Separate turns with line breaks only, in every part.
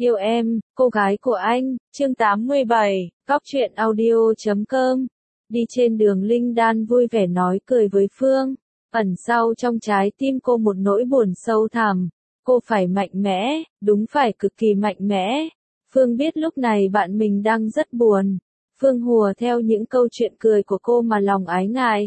Yêu em, cô gái của anh, chương 87, Cóc truyện audio.com. Đi trên đường Linh Đan vui vẻ nói cười với Phương. Ẩn sau trong trái tim cô một nỗi buồn sâu thẳm. Cô phải mạnh mẽ, đúng phải cực kỳ mạnh mẽ. Phương biết lúc này bạn mình đang rất buồn. Phương hùa theo những câu chuyện cười của cô mà lòng ái ngại.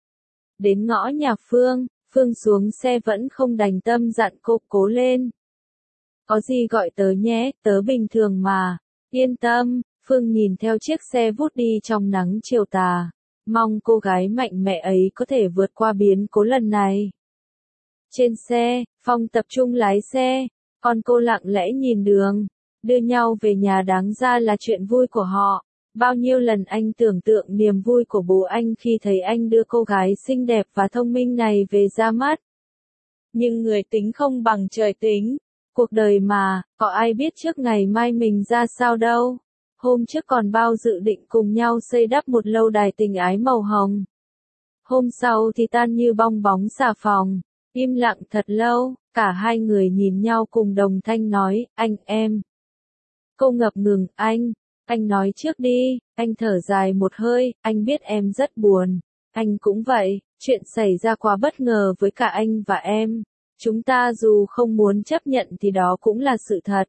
Đến ngõ nhà Phương, Phương xuống xe vẫn không đành tâm dặn cô cố lên. Có gì gọi tớ nhé, tớ bình thường mà. Yên tâm, Phương nhìn theo chiếc xe vút đi trong nắng chiều tà. Mong cô gái mạnh mẽ ấy có thể vượt qua biến cố lần này. Trên xe, Phong tập trung lái xe, còn cô lặng lẽ nhìn đường. Đưa nhau về nhà đáng ra là chuyện vui của họ. Bao nhiêu lần anh tưởng tượng niềm vui của bố anh khi thấy anh đưa cô gái xinh đẹp và thông minh này về ra mắt. Nhưng người tính không bằng trời tính. Cuộc đời mà, có ai biết trước ngày mai mình ra sao đâu. Hôm trước còn bao dự định cùng nhau xây đắp một lâu đài tình ái màu hồng. Hôm sau thì tan như bong bóng xà phòng. Im lặng thật lâu, cả hai người nhìn nhau cùng đồng thanh nói, anh em. Cô ngập ngừng, anh nói trước đi, anh thở dài một hơi, anh biết em rất buồn. Anh cũng vậy, chuyện xảy ra quá bất ngờ với cả anh và em. Chúng ta dù không muốn chấp nhận thì đó cũng là sự thật.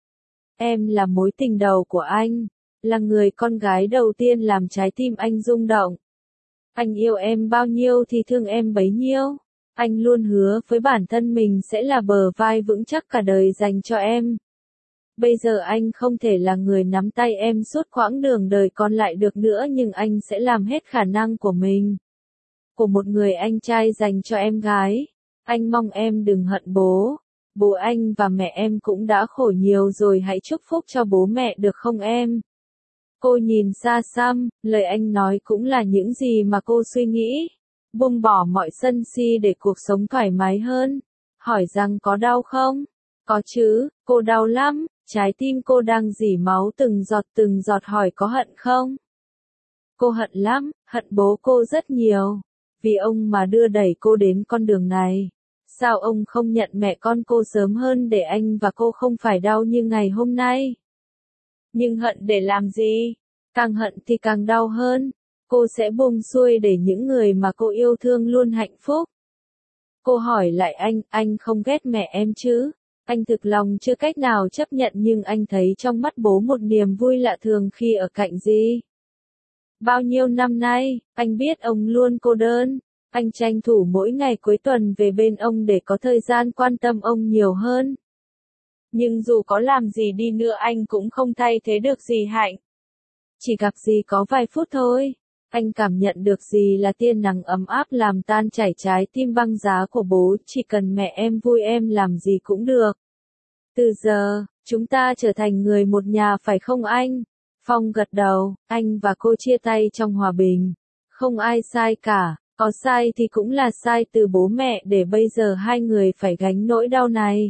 Em là mối tình đầu của anh, là người con gái đầu tiên làm trái tim anh rung động. Anh yêu em bao nhiêu thì thương em bấy nhiêu. Anh luôn hứa với bản thân mình sẽ là bờ vai vững chắc cả đời dành cho em. Bây giờ anh không thể là người nắm tay em suốt quãng đường đời còn lại được nữa, nhưng anh sẽ làm hết khả năng của mình. Của một người anh trai dành cho em gái. Anh mong em đừng hận bố. Bố anh và mẹ em cũng đã khổ nhiều rồi, hãy chúc phúc cho bố mẹ được không em? Cô nhìn xa xăm, lời anh nói cũng là những gì mà cô suy nghĩ. Buông bỏ mọi sân si để cuộc sống thoải mái hơn. Hỏi rằng có đau không? Có chứ, cô đau lắm, trái tim cô đang rỉ máu từng giọt. Hỏi có hận không? Cô hận lắm, hận bố cô rất nhiều. Vì ông mà đưa đẩy cô đến con đường này. Sao ông không nhận mẹ con cô sớm hơn để anh và cô không phải đau như ngày hôm nay? Nhưng hận để làm gì? Càng hận thì càng đau hơn. Cô sẽ buông xuôi để những người mà cô yêu thương luôn hạnh phúc. Cô hỏi lại anh không ghét mẹ em chứ? Anh thực lòng chưa cách nào chấp nhận, nhưng anh thấy trong mắt bố một niềm vui lạ thường khi ở cạnh Di. Bao nhiêu năm nay, anh biết ông luôn cô đơn. Anh tranh thủ mỗi ngày cuối tuần về bên ông để có thời gian quan tâm ông nhiều hơn. Nhưng dù có làm gì đi nữa anh cũng không thay thế được dì Hạnh. Chỉ gặp dì có vài phút thôi. Anh cảm nhận được gì là tia nắng ấm áp làm tan chảy trái tim băng giá của bố. Chỉ cần mẹ em vui em làm gì cũng được. Từ giờ, chúng ta trở thành người một nhà phải không anh? Phong gật đầu, anh và cô chia tay trong hòa bình. Không ai sai cả, có sai thì cũng là sai từ bố mẹ để bây giờ hai người phải gánh nỗi đau này.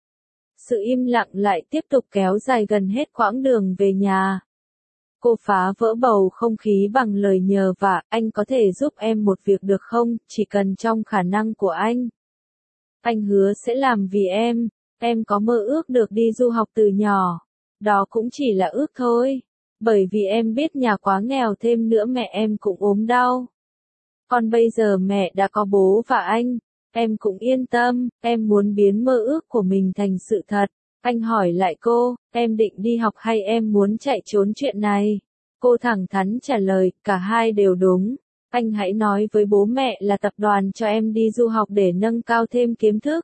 Sự im lặng lại tiếp tục kéo dài gần hết quãng đường về nhà. Cô phá vỡ bầu không khí bằng lời nhờ vả, anh có thể giúp em một việc được không, chỉ cần trong khả năng của anh. Anh hứa sẽ làm vì em có mơ ước được đi du học từ nhỏ. Đó cũng chỉ là ước thôi. Bởi vì em biết nhà quá nghèo, thêm nữa mẹ em cũng ốm đau. Còn bây giờ mẹ đã có bố và anh, em cũng yên tâm, em muốn biến mơ ước của mình thành sự thật. Anh hỏi lại cô, em định đi học hay em muốn chạy trốn chuyện này? Cô thẳng thắn trả lời, cả hai đều đúng. Anh hãy nói với bố mẹ là tập đoàn cho em đi du học để nâng cao thêm kiến thức.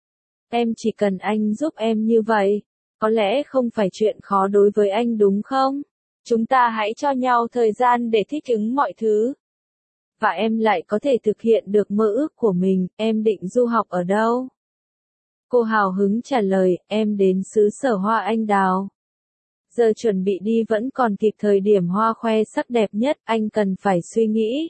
Em chỉ cần anh giúp em như vậy. Có lẽ không phải chuyện khó đối với anh đúng không? Chúng ta hãy cho nhau thời gian để thích ứng mọi thứ. Và em lại có thể thực hiện được mơ ước của mình. Em định du học ở đâu? Cô hào hứng trả lời, em đến xứ sở hoa anh đào. Giờ chuẩn bị đi vẫn còn kịp, thời điểm hoa khoe sắc đẹp nhất, anh cần phải suy nghĩ.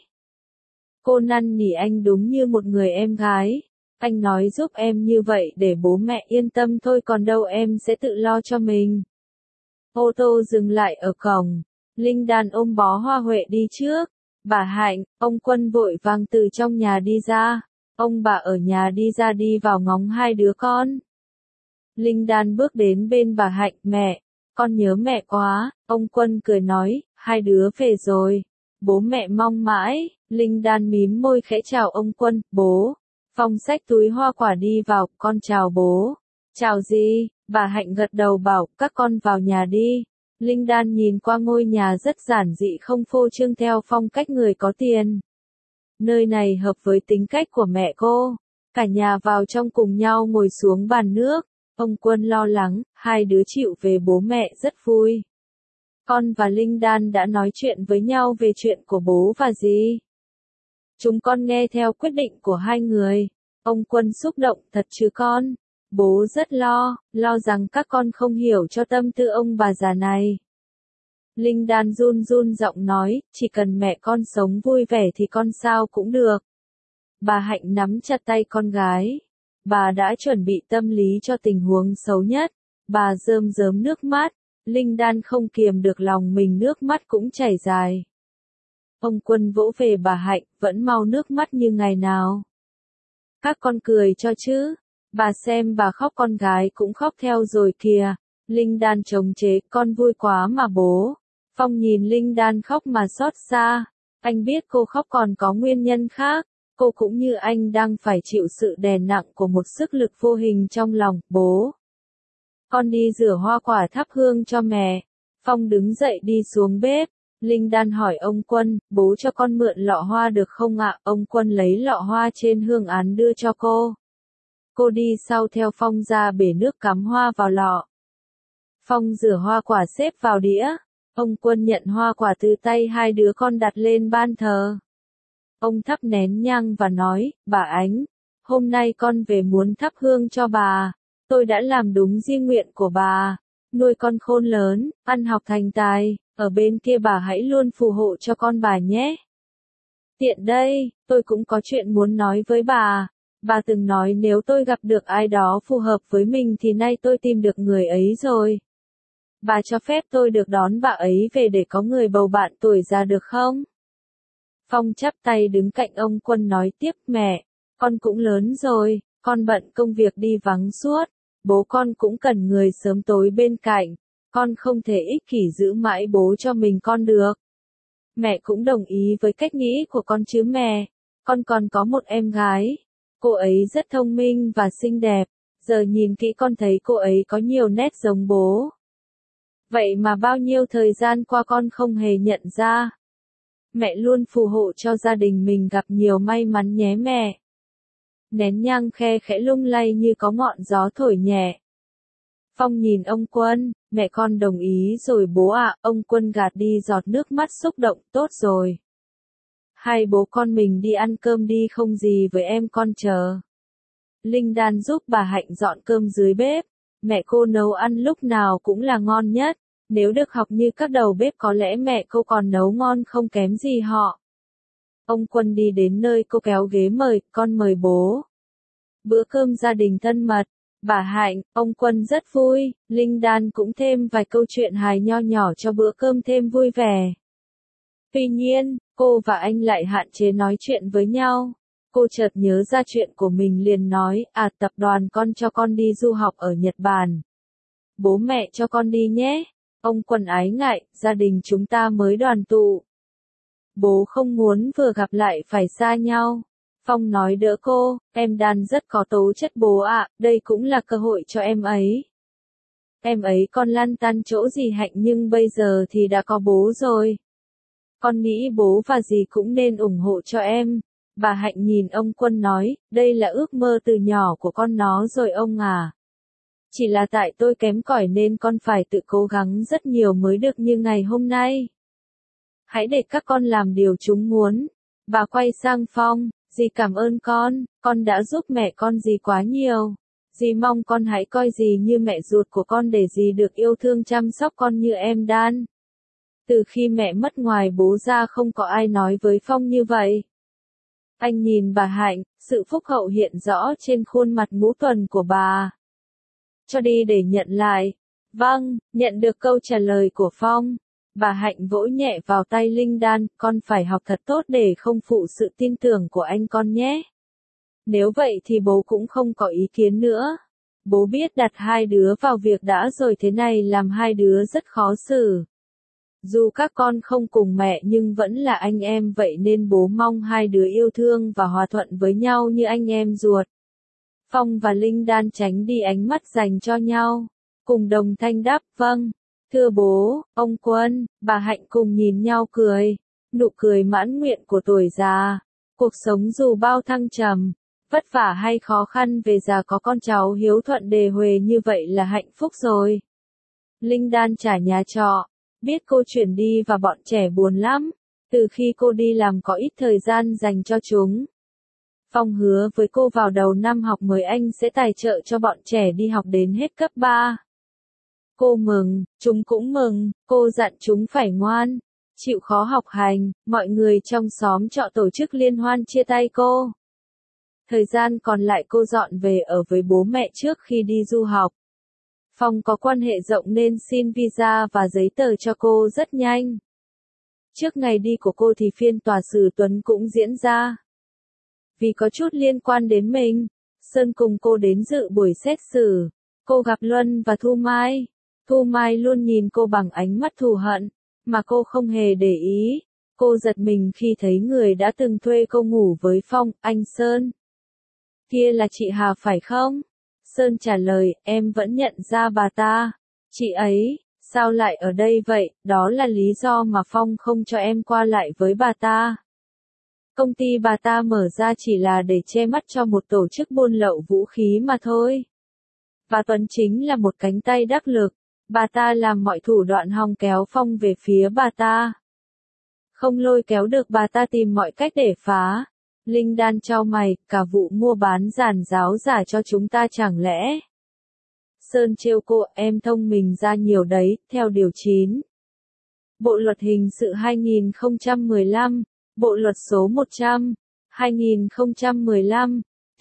Cô năn nỉ anh đúng như một người em gái. Anh nói giúp em như vậy để bố mẹ yên tâm thôi, còn đâu em sẽ tự lo cho mình. Ô tô dừng lại ở cổng. Linh Đan ôm bó hoa huệ đi trước. Bà Hạnh, ông Quân vội vàng từ trong nhà đi ra. Ông bà ở nhà đi ra đi vào ngóng hai đứa con. Linh Đan bước đến bên bà Hạnh, mẹ, con nhớ mẹ quá, ông Quân cười nói, hai đứa về rồi, bố mẹ mong mãi, Linh Đan mím môi khẽ chào ông Quân, bố. Phong xách túi hoa quả đi vào, con chào bố. Chào gì? Bà Hạnh gật đầu bảo, các con vào nhà đi. Linh Đan nhìn qua ngôi nhà rất giản dị không phô trương theo phong cách người có tiền. Nơi này hợp với tính cách của mẹ cô. Cả nhà vào trong cùng nhau ngồi xuống bàn nước. Ông Quân lo lắng, hai đứa chịu về bố mẹ rất vui. Con và Linh Đan đã nói chuyện với nhau về chuyện của bố và dì. Chúng con nghe theo quyết định của hai người. Ông Quân xúc động, thật chứ con. Bố rất lo rằng các con không hiểu cho tâm tư ông bà già này. Linh Đan run run giọng nói, chỉ cần mẹ con sống vui vẻ thì con sao cũng được. Bà Hạnh nắm chặt tay con gái. Bà đã chuẩn bị tâm lý cho tình huống xấu nhất. Bà rơm rớm nước mắt. Linh Đan không kiềm được lòng mình, nước mắt cũng chảy dài. Ông Quân vỗ về bà Hạnh, vẫn mau nước mắt như ngày nào. Các con cười cho chứ. Bà xem bà khóc con gái cũng khóc theo rồi kìa. Linh Đan chống chế, con vui quá mà bố. Phong nhìn Linh Đan khóc mà xót xa. Anh biết cô khóc còn có nguyên nhân khác. Cô cũng như anh đang phải chịu sự đè nặng của một sức lực vô hình trong lòng, bố. Con đi rửa hoa quả thắp hương cho mẹ. Phong đứng dậy đi xuống bếp. Linh Đan hỏi ông Quân, bố cho con mượn lọ hoa được không ạ? Ông Quân lấy lọ hoa trên hương án đưa cho cô. Cô đi sau theo Phong ra bể nước cắm hoa vào lọ. Phong rửa hoa quả xếp vào đĩa. Ông Quân nhận hoa quả từ tay hai đứa con đặt lên ban thờ. Ông thắp nén nhang và nói, bà Ánh, hôm nay con về muốn thắp hương cho bà. Tôi đã làm đúng di nguyện của bà. Nuôi con khôn lớn, ăn học thành tài, ở bên kia bà hãy luôn phù hộ cho con bà nhé. Tiện đây, tôi cũng có chuyện muốn nói với bà. Bà từng nói nếu tôi gặp được ai đó phù hợp với mình thì nay tôi tìm được người ấy rồi. Bà cho phép tôi được đón bà ấy về để có người bầu bạn tuổi già được không? Phong chắp tay đứng cạnh ông Quân nói tiếp, mẹ, con cũng lớn rồi, con bận công việc đi vắng suốt, bố con cũng cần người sớm tối bên cạnh, con không thể ích kỷ giữ mãi bố cho mình con được. Mẹ cũng đồng ý với cách nghĩ của con chứ mẹ, con còn có một em gái, cô ấy rất thông minh và xinh đẹp, giờ nhìn kỹ con thấy cô ấy có nhiều nét giống bố. Vậy mà bao nhiêu thời gian qua con không hề nhận ra. Mẹ luôn phù hộ cho gia đình mình gặp nhiều may mắn nhé mẹ. Nén nhang khe khẽ lung lay như có ngọn gió thổi nhẹ. Phong nhìn ông Quân, mẹ con đồng ý rồi bố ạ. Ông Quân gạt đi giọt nước mắt xúc động, tốt rồi. Hai bố con mình đi ăn cơm đi, không gì với em con chờ. Linh Đan giúp bà Hạnh dọn cơm dưới bếp. Mẹ cô nấu ăn lúc nào cũng là ngon nhất. Nếu được học như các đầu bếp có lẽ mẹ cô còn nấu ngon không kém gì họ. Ông Quân đi đến nơi cô kéo ghế mời, con mời bố. Bữa cơm gia đình thân mật. Bà Hạnh, ông Quân rất vui, Linh Đan cũng thêm vài câu chuyện hài nho nhỏ cho bữa cơm thêm vui vẻ. Tuy nhiên, cô và anh lại hạn chế nói chuyện với nhau. Cô chợt nhớ ra chuyện của mình liền nói, tập đoàn con cho con đi du học ở Nhật Bản. Bố mẹ cho con đi nhé. Ông Quân ái ngại, gia đình chúng ta mới đoàn tụ. Bố không muốn vừa gặp lại phải xa nhau. Phong nói đỡ cô, em Đan rất có tố chất bố ạ, đây cũng là cơ hội cho em ấy. Em ấy còn lăn tăn chỗ dì Hạnh nhưng bây giờ thì đã có bố rồi. Con nghĩ bố và dì cũng nên ủng hộ cho em. Bà Hạnh nhìn ông Quân nói, đây là ước mơ từ nhỏ của con nó rồi ông à. Chỉ là tại tôi kém cỏi nên con phải tự cố gắng rất nhiều mới được như ngày hôm nay. Hãy để các con làm điều chúng muốn. Bà quay sang Phong, dì cảm ơn con đã giúp mẹ con dì quá nhiều. Dì mong con hãy coi dì như mẹ ruột của con để dì được yêu thương chăm sóc con như em Đan. Từ khi mẹ mất ngoài bố ra không có ai nói với Phong như vậy. Anh nhìn bà Hạnh, sự phúc hậu hiện rõ trên khuôn mặt ngũ tuần của bà. Cho đi để nhận lại. Vâng, nhận được câu trả lời của Phong. Bà Hạnh vỗ nhẹ vào tay Linh Đan, con phải học thật tốt để không phụ sự tin tưởng của anh con nhé. Nếu vậy thì bố cũng không có ý kiến nữa. Bố biết đặt hai đứa vào việc đã rồi thế này làm hai đứa rất khó xử. Dù các con không cùng mẹ nhưng vẫn là anh em vậy nên bố mong hai đứa yêu thương và hòa thuận với nhau như anh em ruột. Phong và Linh Đan tránh đi ánh mắt dành cho nhau. Cùng đồng thanh đáp vâng. Thưa bố, ông Quân, bà Hạnh cùng nhìn nhau cười. Nụ cười mãn nguyện của tuổi già. Cuộc sống dù bao thăng trầm, vất vả hay khó khăn về già có con cháu hiếu thuận đề huề như vậy là hạnh phúc rồi. Linh Đan trả nhà trọ. Biết cô chuyển đi và bọn trẻ buồn lắm. Từ khi cô đi làm có ít thời gian dành cho chúng. Phong hứa với cô vào đầu năm học mới anh sẽ tài trợ cho bọn trẻ đi học đến hết cấp 3. Cô mừng, chúng cũng mừng, cô dặn chúng phải ngoan, chịu khó học hành, mọi người trong xóm trọ tổ chức liên hoan chia tay cô. Thời gian còn lại cô dọn về ở với bố mẹ trước khi đi du học. Phong có quan hệ rộng nên xin visa và giấy tờ cho cô rất nhanh. Trước ngày đi của cô thì phiên tòa xử Tuấn cũng diễn ra. Vì có chút liên quan đến mình, Sơn cùng cô đến dự buổi xét xử. Cô gặp Luân và Thu Mai. Thu Mai luôn nhìn cô bằng ánh mắt thù hận, mà cô không hề để ý. Cô giật mình khi thấy người đã từng thuê cô ngủ với Phong, anh Sơn. Kia là chị Hà phải không? Sơn trả lời, em vẫn nhận ra bà ta. Chị ấy, sao lại ở đây vậy? Đó là lý do mà Phong không cho em qua lại với bà ta. Công ty bà ta mở ra chỉ là để che mắt cho một tổ chức buôn lậu vũ khí mà thôi. Và Tuấn chính là một cánh tay đắc lực. Bà ta làm mọi thủ đoạn hòng kéo Phong về phía bà ta. Không lôi kéo được bà ta tìm mọi cách để phá. Linh Đan chau mày, cả vụ mua bán giàn giáo giả cho chúng ta chẳng lẽ. Sơn trêu cô, em thông minh ra nhiều đấy, theo điều 9. Bộ luật hình sự 2015, Bộ luật số 100, 2015,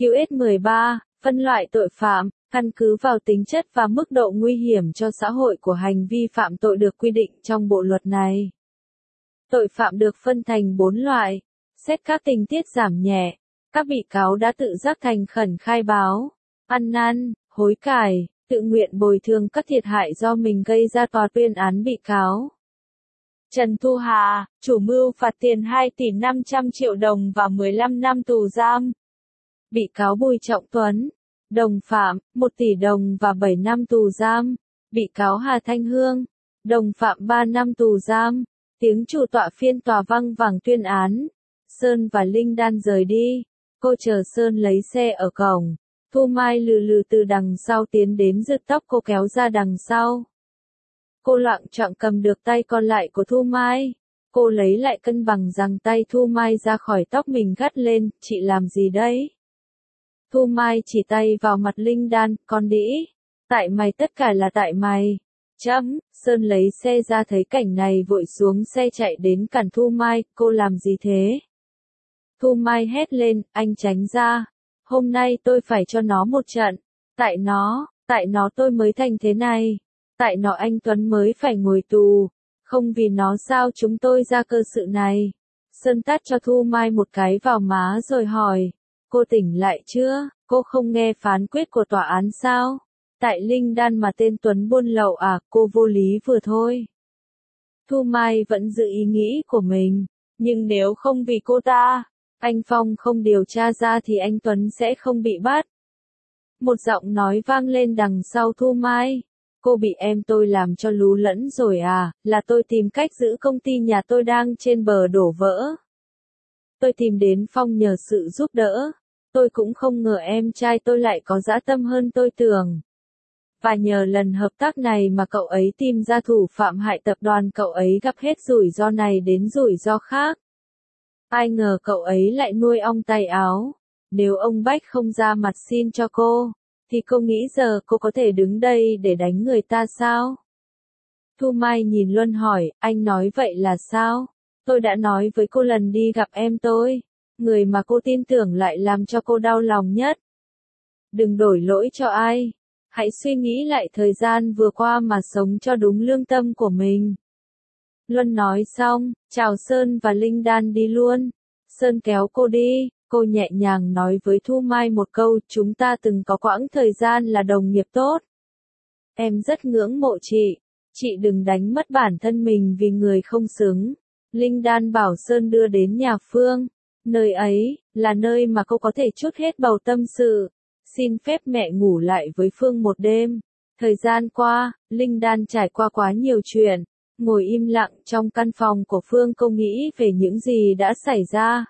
QS13, phân loại tội phạm, căn cứ vào tính chất và mức độ nguy hiểm cho xã hội của hành vi phạm tội được quy định trong bộ luật này. Tội phạm được phân thành 4 loại. Xét các tình tiết giảm nhẹ, các bị cáo đã tự giác thành khẩn khai báo, ăn năn, hối cải, tự nguyện bồi thường các thiệt hại do mình gây ra. Tòa tuyên án bị cáo Trần Thu Hà, chủ mưu phạt tiền 2 tỷ 500 triệu đồng và 15 năm tù giam. Bị cáo Bùi Trọng Tuấn, đồng phạm, 1 tỷ đồng và 7 năm tù giam. Bị cáo Hà Thanh Hương, đồng phạm 3 năm tù giam. Tiếng chủ tọa phiên tòa văng vẳng tuyên án. Sơn và Linh Đan rời đi. Cô chờ Sơn lấy xe ở cổng. Thu Mai lừ lừ từ đằng sau tiến đến giật tóc cô kéo ra đằng sau. Cô loạng choạng cầm được tay còn lại của Thu Mai. Cô lấy lại cân bằng giằng tay Thu Mai ra khỏi tóc mình gắt lên, chị làm gì đấy? Thu Mai chỉ tay vào mặt Linh Đan, con đĩ. Tại mày, tất cả là tại mày. Sơn lấy xe ra thấy cảnh này vội xuống xe chạy đến cản Thu Mai, cô làm gì thế? Thu Mai hét lên, anh tránh ra. Hôm nay tôi phải cho nó một trận. Tại nó tôi mới thành thế này. Tại nó anh Tuấn mới phải ngồi tù. Không vì nó sao chúng tôi ra cơ sự này. Sơn tát cho Thu Mai một cái vào má rồi hỏi. Cô tỉnh lại chưa? Cô không nghe phán quyết của tòa án sao? Tại Linh Đan mà tên Tuấn buôn lậu à? Cô vô lý vừa thôi. Thu Mai vẫn giữ ý nghĩ của mình. Nhưng nếu không vì cô ta, anh Phong không điều tra ra thì anh Tuấn sẽ không bị bắt. Một giọng nói vang lên đằng sau Thu Mai. Cô bị em tôi làm cho lú lẫn rồi à? Là tôi tìm cách giữ công ty nhà tôi đang trên bờ đổ vỡ. Tôi tìm đến Phong nhờ sự giúp đỡ. Tôi cũng không ngờ em trai tôi lại có dã tâm hơn tôi tưởng. Và nhờ lần hợp tác này mà cậu ấy tìm ra thủ phạm hại tập đoàn, cậu ấy gặp hết rủi ro này đến rủi ro khác. Ai ngờ cậu ấy lại nuôi ong tay áo. Nếu ông Bách không ra mặt xin cho cô, thì cô nghĩ giờ cô có thể đứng đây để đánh người ta sao? Thu Mai nhìn Luân hỏi, anh nói vậy là sao? Tôi đã nói với cô lần đi gặp em tôi. Người mà cô tin tưởng lại làm cho cô đau lòng nhất. Đừng đổ lỗi cho ai. Hãy suy nghĩ lại thời gian vừa qua mà sống cho đúng lương tâm của mình. Luân nói xong, chào Sơn và Linh Đan đi luôn. Sơn kéo cô đi, Cô nhẹ nhàng nói với Thu Mai một câu, chúng ta từng có quãng thời gian là đồng nghiệp tốt. Em rất ngưỡng mộ chị đừng đánh mất bản thân mình vì người không xứng. Linh đan Bảo Sơn đưa đến nhà Phương. Nơi ấy, là nơi mà cô có thể trút hết bầu tâm sự. Xin phép mẹ ngủ lại với Phương một đêm. Thời gian qua, Linh đan trải qua quá nhiều chuyện. Ngồi im lặng trong căn phòng của Phương, cô nghĩ về những gì đã xảy ra.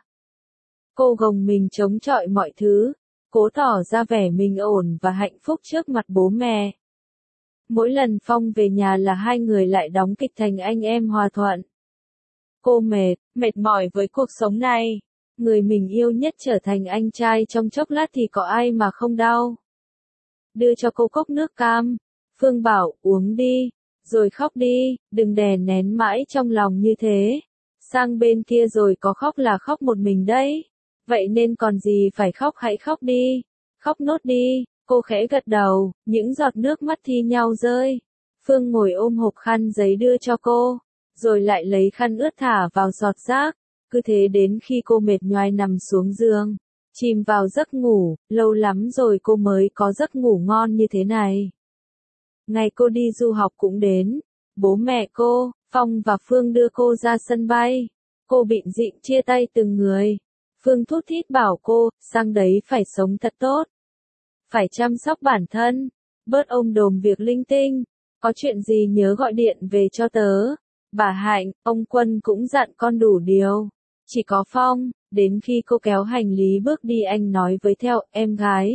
Cô gồng mình chống chọi mọi thứ, cố tỏ ra vẻ mình ổn và hạnh phúc trước mặt bố mẹ. Mỗi lần Phong về nhà là hai người lại đóng kịch thành anh em hòa thuận. Cô mệt mỏi với cuộc sống này. Người mình yêu nhất trở thành anh trai trong chốc lát thì có ai mà không đau. Đưa cho cô cốc nước cam. Phương bảo, uống đi, rồi khóc đi, đừng đè nén mãi trong lòng như thế. Sang bên kia rồi có khóc là khóc một mình đấy. Vậy nên còn gì phải khóc, hãy khóc đi. Khóc nốt đi. Cô khẽ gật đầu, những giọt nước mắt thi nhau rơi. Phương ngồi ôm hộp khăn giấy đưa cho cô, rồi lại lấy khăn ướt thả vào giọt rác. Cứ thế đến khi cô mệt nhoài nằm xuống giường, chìm vào giấc ngủ, lâu lắm rồi cô mới có giấc ngủ ngon như thế này. Ngày cô đi du học cũng đến, bố mẹ cô, Phong và Phương đưa cô ra sân bay. Cô bịn rịn chia tay từng người. Phương thút thít bảo cô, sang đấy phải sống thật tốt. Phải chăm sóc bản thân, bớt ôm đồm việc linh tinh. Có chuyện gì nhớ gọi điện về cho tớ. Bà Hạnh, ông Quân cũng dặn con đủ điều. Chỉ có Phong, đến khi cô kéo hành lý bước đi anh nói với theo, em gái.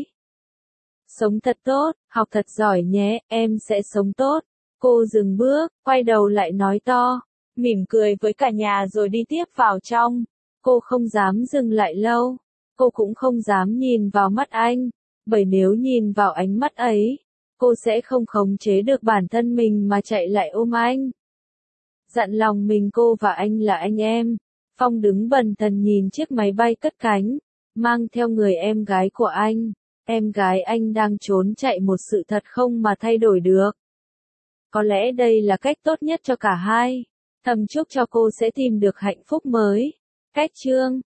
Sống thật tốt, học thật giỏi nhé, em sẽ sống tốt. Cô dừng bước, quay đầu lại nói to, mỉm cười với cả nhà rồi đi tiếp vào trong. Cô không dám dừng lại lâu. Cô cũng không dám nhìn vào mắt anh. Bởi nếu nhìn vào ánh mắt ấy, cô sẽ không khống chế được bản thân mình mà chạy lại ôm anh. Dặn lòng mình cô và anh là anh em. Phong đứng bần thần nhìn chiếc máy bay cất cánh, mang theo người em gái của anh. Em gái anh đang trốn chạy một sự thật không mà thay đổi được. Có lẽ đây là cách tốt nhất cho cả hai. Thầm chúc cho cô sẽ tìm được hạnh phúc mới. Cách chương